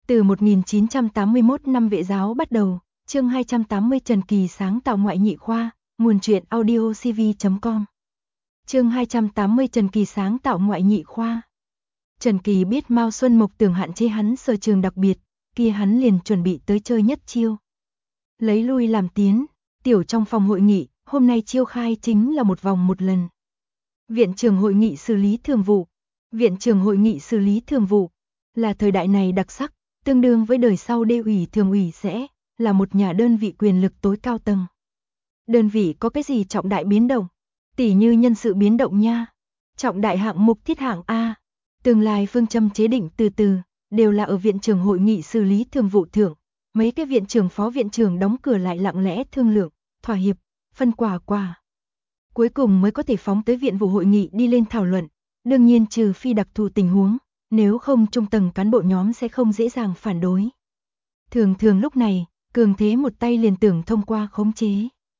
Từ 1981 năm Vệ giáo bắt đầu, chương 280 Trần Kỳ sáng tạo ngoại nhị khoa, nguồn truyện audiocv.com. Chương 280 Trần Kỳ sáng tạo ngoại nhị khoa. Trần Kỳ biết Mao Xuân Mộc tưởng hạn chế hắn sở trường đặc biệt, kia hắn liền chuẩn bị tới chơi nhất chiêu. Lấy lui làm tiến, tiểu trong phòng hội nghị, hôm nay chiêu khai chính là một vòng một lần. Viện trưởng hội nghị xử lý thường vụ. Viện trưởng hội nghị xử lý thường vụ là thời đại này đặc sắc, tương đương với đời sau đê ủy thường ủy sẽ là một nhà đơn vị quyền lực tối cao tầng. Đơn vị có cái gì trọng đại biến động, tỉ như nhân sự biến động nha, trọng đại hạng mục thiết hạng A, tương lai phương châm chế định từ từ, đều là ở viện trưởng hội nghị xử lý thường vụ thượng. Mấy cái viện trưởng phó viện trưởng đóng cửa lại lặng lẽ thương lượng, thỏa hiệp, phân quả. Cuối cùng mới có thể phóng tới viện vụ hội nghị đi lên thảo luận, đương nhiên trừ phi đặc thù tình huống, nếu không trung tầng cán bộ nhóm sẽ không dễ dàng phản đối. Thường lúc này, cường thế một tay liền tưởng thông qua khống chế.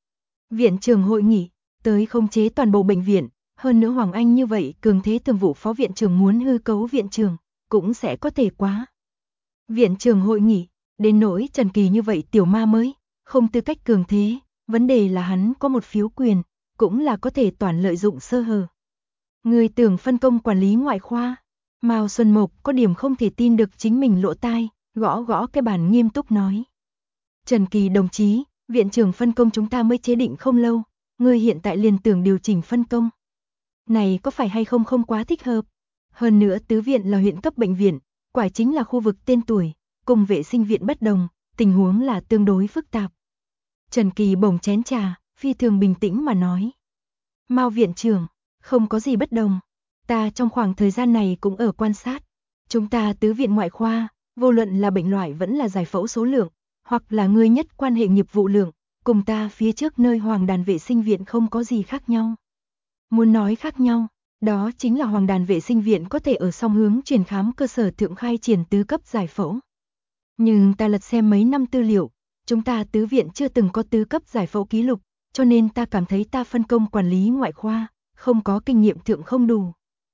Viện trưởng hội nghị, tới khống chế toàn bộ bệnh viện, hơn nữa Hoàng Anh như vậy cường thế thường vụ phó viện trưởng muốn hư cấu viện trưởng, cũng sẽ có thể quá. Viện trưởng hội nghị, đến nỗi Trần Kỳ như vậy tiểu ma mới, không tư cách cường thế, vấn đề là hắn có một phiếu quyền, cũng là có thể toàn lợi dụng sơ hở. Người tưởng phân công quản lý ngoại khoa, Mao Xuân Mộc có điểm không thể tin được chính mình lỗ tai, gõ cái bàn nghiêm túc nói. Trần Kỳ đồng chí, viện trưởng phân công chúng ta mới chế định không lâu, ngươi hiện tại liền tưởng điều chỉnh phân công. Này có phải hay không quá thích hợp? Hơn nữa tứ viện là huyện cấp bệnh viện, quả chính là khu vực tên tuổi, cùng vệ sinh viện bất đồng, tình huống là tương đối phức tạp. Trần Kỳ bồng chén trà, phi thường bình tĩnh mà nói. Mao viện trưởng, không có gì bất đồng. Ta trong khoảng thời gian này cũng ở quan sát. Chúng ta tứ viện ngoại khoa, vô luận là bệnh loại vẫn là giải phẫu số lượng, hoặc là ngươi nhất quan hệ nghiệp vụ lượng, cùng ta phía trước nơi Hoàng Đàn vệ sinh viện không có gì khác nhau. Muốn nói khác nhau, đó chính là Hoàng Đàn vệ sinh viện có thể ở song hướng truyền khám cơ sở thượng khai triển tứ cấp giải phẫu. Nhưng ta lật xem mấy năm tư liệu, chúng ta tứ viện chưa từng có tứ cấp giải phẫu ký lục, cho nên ta cảm thấy ta phân công quản lý ngoại khoa, không có kinh nghiệm thượng không đủ.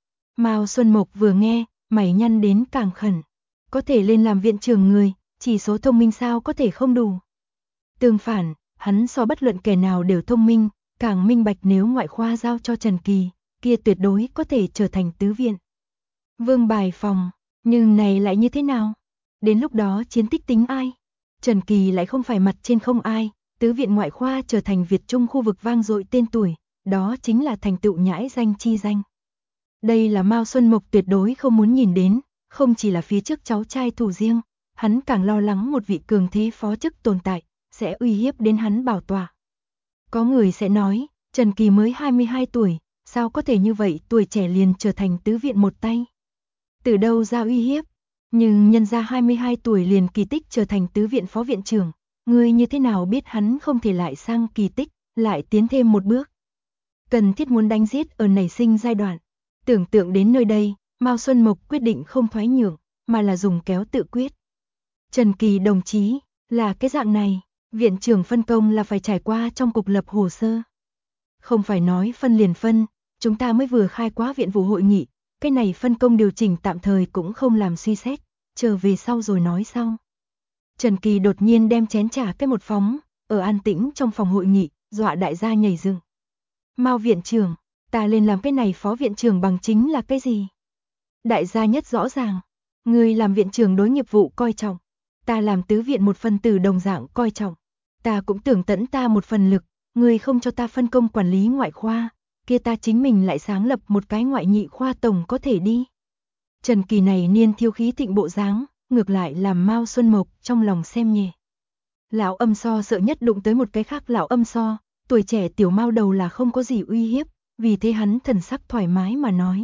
Mao Xuân Mộc vừa nghe, mày nhăn đến càng khẩn. Có thể lên làm viện trưởng người, chỉ số thông minh sao có thể không đủ. Tương phản, hắn so bất luận kẻ nào đều thông minh, càng minh bạch nếu ngoại khoa giao cho Trần Kỳ, kia tuyệt đối có thể trở thành tứ viện. Vương bài phòng, nhưng này lại như thế nào? Đến lúc đó chiến tích tính ai? Trần Kỳ lại không phải mặt trên không ai, tứ viện ngoại khoa trở thành Việt Trung khu vực vang dội tên tuổi, đó chính là thành tựu nhãi danh chi danh. Đây là Mao Xuân Mộc tuyệt đối không muốn nhìn đến, không chỉ là phía trước cháu trai thủ riêng, hắn càng lo lắng một vị cường thế phó chức tồn tại, sẽ uy hiếp đến hắn bảo tọa. Có người sẽ nói, Trần Kỳ mới 22 tuổi, sao có thể như vậy tuổi trẻ liền trở thành tứ viện một tay? Từ đâu ra uy hiếp? Nhưng nhân ra 22 tuổi liền kỳ tích trở thành tứ viện phó viện trưởng, ngươi như thế nào biết hắn không thể lại sang kỳ tích, lại tiến thêm một bước? Cần thiết muốn đánh giết ở nảy sinh giai đoạn. Tưởng tượng đến nơi đây, Mao Xuân Mộc quyết định không thoái nhượng, mà là dùng kéo tự quyết. Trần Kỳ đồng chí, là cái dạng này, viện trưởng phân công là phải trải qua trong cục lập hồ sơ. Không phải nói phân liền phân, chúng ta mới vừa khai quá viện vụ hội nghị, cái này phân công điều chỉnh tạm thời cũng không làm suy xét, chờ về sau rồi nói sau. Trần Kỳ đột nhiên đem chén trà cái một phóng, ở an tĩnh trong phòng hội nghị, dọa đại gia nhảy dựng. Mao viện trưởng, ta lên làm cái này phó viện trưởng bằng chính là cái gì? Đại gia nhất rõ ràng, ngươi làm viện trưởng đối nghiệp vụ coi trọng, ta làm tứ viện một phần tử đồng dạng coi trọng, ta cũng tưởng tẫn ta một phần lực, ngươi không cho ta phân công quản lý ngoại khoa, kia ta chính mình lại sáng lập một cái ngoại nhị khoa tổng có thể đi. Trần Kỳ này niên thiêu khí thịnh bộ dáng, ngược lại làm Mao Xuân Mộc trong lòng xem nhẹ. Lão Âm So sợ nhất đụng tới một cái khác lão Âm So, tuổi trẻ tiểu Mao đầu là không có gì uy hiếp, vì thế hắn thần sắc thoải mái mà nói.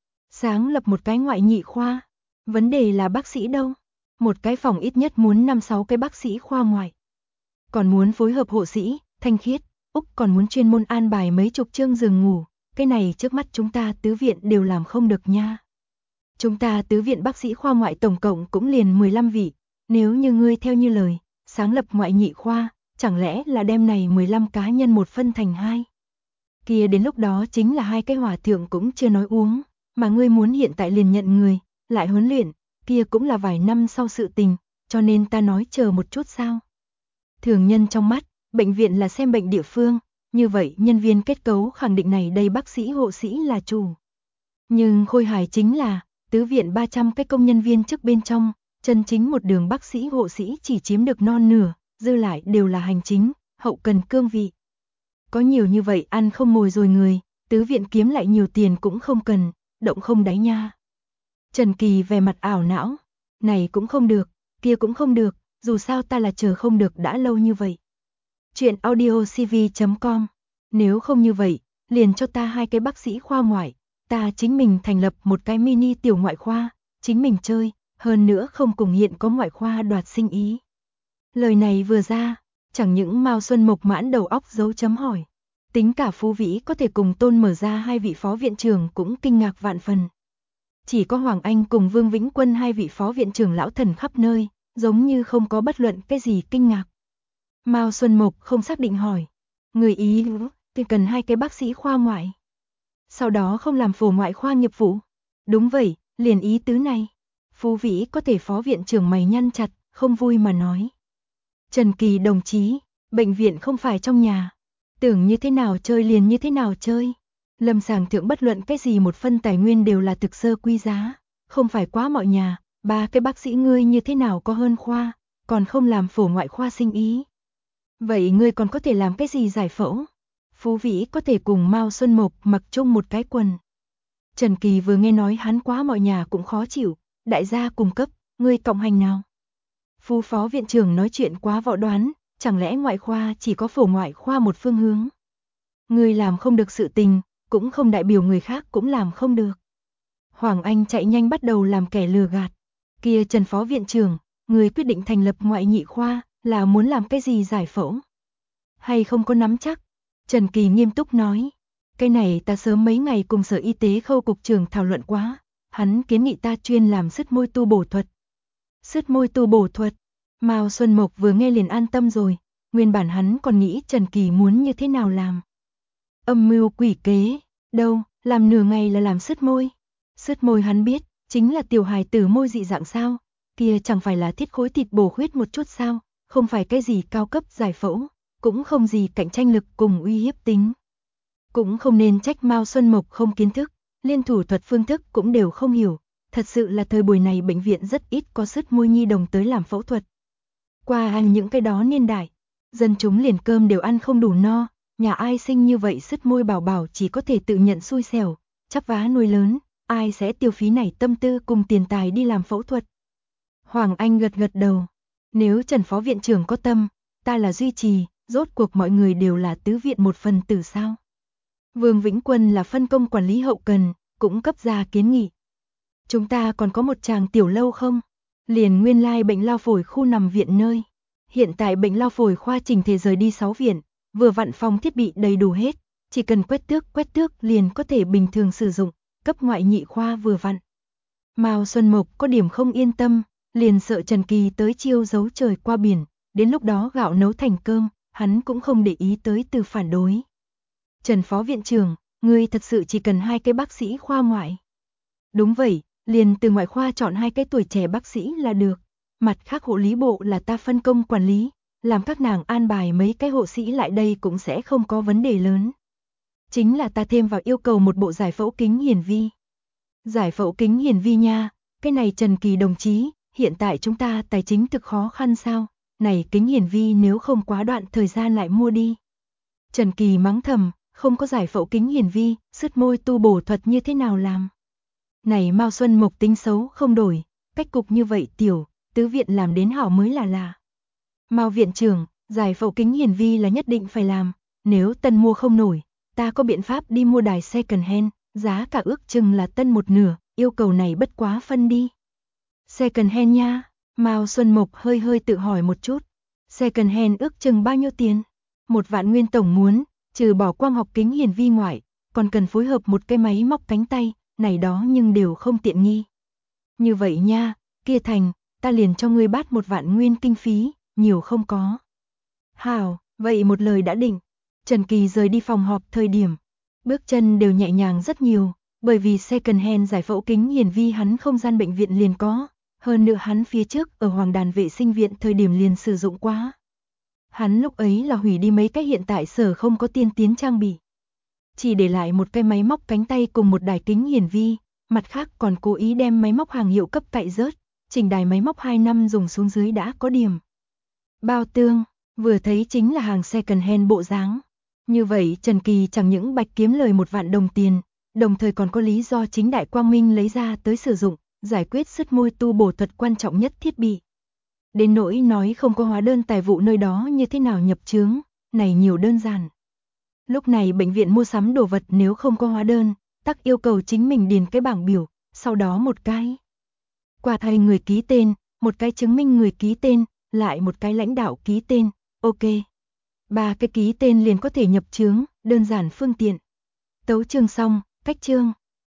Sáng lập một cái ngoại nhị khoa, vấn đề là bác sĩ đâu? Một cái phòng ít nhất muốn 5-6 cái bác sĩ khoa ngoại. Còn muốn phối hợp hộ sĩ, thanh khiết, Úc còn muốn chuyên môn an bài mấy chục chương giường ngủ, cái này trước mắt chúng ta tứ viện đều làm không được nha. Chúng ta tứ viện bác sĩ khoa ngoại tổng cộng cũng liền 15 vị, nếu như ngươi theo như lời, sáng lập ngoại nhị khoa, chẳng lẽ là đem này 15 cá nhân một phân thành hai? Kia đến lúc đó chính là hai cái hòa thượng cũng chưa nói uống, mà ngươi muốn hiện tại liền nhận người, lại huấn luyện, kia cũng là vài năm sau sự tình, cho nên ta nói chờ một chút sao. Thường nhân trong mắt, bệnh viện là xem bệnh địa phương, như vậy nhân viên kết cấu khẳng định này đây bác sĩ hộ sĩ là chủ. Nhưng khôi hài chính là, tứ viện 300 cái công nhân viên trước bên trong, chân chính một đường bác sĩ hộ sĩ chỉ chiếm được non nửa, dư lại đều là hành chính, hậu cần cương vị. Có nhiều như vậy ăn không ngồi rồi người, tứ viện kiếm lại nhiều tiền cũng không cần, động không đáy nha. Trần Kỳ vẻ mặt ảo não, này cũng không được, kia cũng không được, dù sao ta là chờ không được đã lâu như vậy. Chuyện audiocv.com. Nếu không như vậy, liền cho ta 2 cái bác sĩ khoa ngoại, ta chính mình thành lập một cái mini tiểu ngoại khoa, chính mình chơi, hơn nữa không cùng hiện có ngoại khoa đoạt sinh ý. Lời này vừa ra, chẳng những Mao Xuân Mộc mãn đầu óc dấu chấm hỏi. Tính cả Phú Vĩ có thể cùng Tôn Mở Ra 2 vị phó viện trưởng cũng kinh ngạc vạn phần. Chỉ có Hoàng Anh cùng Vương Vĩnh Quân 2 vị phó viện trưởng lão thần khắp nơi, giống như không có bất luận cái gì kinh ngạc. Mao Xuân Mộc không xác định hỏi, người ý thì cần 2 cái bác sĩ khoa ngoại. Sau đó không làm phổ ngoại khoa nghiệp vụ. Đúng vậy, liền ý tứ này. Phú Vĩ có thể phó viện trưởng mày nhăn chặt, không vui mà nói. Trần Kỳ đồng chí, bệnh viện không phải trong nhà. Tưởng như thế nào chơi liền như thế nào chơi. Lâm sàng thượng bất luận cái gì một phân tài nguyên đều là thực sơ quý giá. Không phải quá mọi nhà, 3 cái bác sĩ ngươi như thế nào có hơn khoa, còn không làm phổ ngoại khoa sinh ý. Vậy ngươi còn có thể làm cái gì giải phẫu? Phú Vĩ có thể cùng Mao Xuân Mộc mặc chung một cái quần. Trần Kỳ vừa nghe nói hắn quá mọi nhà cũng khó chịu, đại gia cùng cấp, ngươi cộng hành nào? Phú phó viện trưởng nói chuyện quá võ đoán, chẳng lẽ ngoại khoa chỉ có phổ ngoại khoa một phương hướng? Ngươi làm không được sự tình, cũng không đại biểu người khác cũng làm không được. Hoàng Anh chạy nhanh bắt đầu làm kẻ lừa gạt. Kia Trần phó viện trưởng, người quyết định thành lập ngoại nhị khoa, là muốn làm cái gì giải phẫu? Hay không có nắm chắc? Trần Kỳ nghiêm túc nói. Cái này ta sớm mấy ngày cùng Sở Y tế Khâu cục trưởng thảo luận quá, hắn kiến nghị ta chuyên làm sứt môi tu bổ thuật. Sứt môi tu bổ thuật? Mao Xuân Mộc vừa nghe liền an tâm rồi, nguyên bản hắn còn nghĩ Trần Kỳ muốn như thế nào làm. Âm mưu quỷ kế, đâu, làm nửa ngày là làm sứt môi. Sứt môi hắn biết, chính là tiểu hài tử môi dị dạng sao, kia chẳng phải là thiết khối thịt bổ khuyết một chút sao, không phải cái gì cao cấp giải phẫu, cũng không gì cạnh tranh lực cùng uy hiếp tính. Cũng không nên trách Mao Xuân Mộc không kiến thức, liên thủ thuật phương thức cũng đều không hiểu, thật sự là thời buổi này bệnh viện rất ít có sứt môi nhi đồng tới làm phẫu thuật. Qua những cái đó niên đại, dân chúng liền cơm đều ăn không đủ no, nhà ai sinh như vậy sứt môi bảo bảo chỉ có thể tự nhận xui xẻo, chắp vá nuôi lớn, ai sẽ tiêu phí này tâm tư cùng tiền tài đi làm phẫu thuật. Hoàng Anh gật gật đầu, nếu Trần phó viện trưởng có tâm, ta là duy trì, rốt cuộc mọi người đều là tứ viện một phần tử sao. Vương Vĩnh Quân là phân công quản lý hậu cần, cũng cấp ra kiến nghị. Chúng ta còn có một tràng tiểu lâu không? Liền nguyên lai bệnh lao phổi khu nằm viện nơi. Hiện tại bệnh lao phổi khoa chỉnh thể rời đi 6 viện, vừa vặn phòng thiết bị đầy đủ hết, chỉ cần quét tước liền có thể bình thường sử dụng, cấp ngoại nhị khoa vừa vặn. Mao Xuân Mộc có điểm không yên tâm, liền sợ Trần Kỳ tới chiêu giấu trời qua biển, đến lúc đó gạo nấu thành cơm, hắn cũng không để ý tới từ phản đối. Trần phó viện trưởng, ngươi thật sự chỉ cần 2 cái bác sĩ khoa ngoại. Đúng vậy, liền từ ngoại khoa chọn 2 cái tuổi trẻ bác sĩ là được. Mặt khác hộ lý bộ là ta phân công quản lý, làm các nàng an bài mấy cái hộ sĩ lại đây cũng sẽ không có vấn đề lớn. Chính là ta thêm vào yêu cầu một bộ giải phẫu kính hiển vi. Giải phẫu kính hiển vi nha, cái này Trần Kỳ đồng chí, hiện tại chúng ta tài chính thực khó khăn sao, này kính hiển vi nếu không quá đoạn thời gian lại mua đi. Trần Kỳ mắng thầm, không có giải phẫu kính hiển vi, sứt môi tu bổ thuật như thế nào làm. Này Mao Xuân Mộc tính xấu không đổi, cách cục như vậy tiểu, tứ viện làm đến hảo mới là lạ. Mao viện trưởng, giải phẫu kính hiển vi là nhất định phải làm, nếu tân mua không nổi, ta có biện pháp đi mua đài second hand, giá cả ước chừng là tân một nửa, yêu cầu này bất quá phân đi. Second hand nha, Mao Xuân Mộc hơi tự hỏi một chút, second hand ước chừng bao nhiêu tiền? 1 vạn nguyên tổng muốn, trừ bỏ quang học kính hiển vi ngoại, còn cần phối hợp một cái máy móc cánh tay, này đó nhưng đều không tiện nghi. Như vậy nha, kia thành, ta liền cho ngươi bát 1 vạn nguyên kinh phí, nhiều không có. Hảo, vậy một lời đã định. Trần Kỳ rời đi phòng họp thời điểm, bước chân đều nhẹ nhàng rất nhiều, bởi vì second hand giải phẫu kính hiển vi hắn không gian bệnh viện liền có, Hơn nữa hắn phía trước ở Hoàng Đàn vệ sinh viện thời điểm liền sử dụng quá. Hắn lúc ấy là hủy đi mấy cái hiện tại sở không có tiên tiến trang bị. Chỉ để lại một cái máy móc cánh tay cùng một đài kính hiển vi, mặt khác còn cố ý đem máy móc hàng hiệu cấp cạy rớt, chỉnh đài máy móc 2 năm dùng xuống dưới đã có điểm. Bao tương, vừa thấy chính là hàng second hand bộ dáng. Như vậy Trần Kỳ chẳng những bạch kiếm lời 1 vạn đồng tiền, đồng thời còn có lý do chính đại quang minh lấy ra tới sử dụng, giải quyết sứt môi tu bổ thuật quan trọng nhất thiết bị. Đến nỗi nói không có hóa đơn tài vụ nơi đó như thế nào nhập chướng, này nhiều đơn giản. Lúc này bệnh viện mua sắm đồ vật nếu không có hóa đơn, tắc yêu cầu chính mình điền cái bảng biểu, sau đó một cái quà thầy người ký tên, một cái chứng minh người ký tên, lại một cái lãnh đạo ký tên, ok. 3 cái ký tên liền có thể nhập chướng, đơn giản phương tiện. Tấu chương xong, cách chương.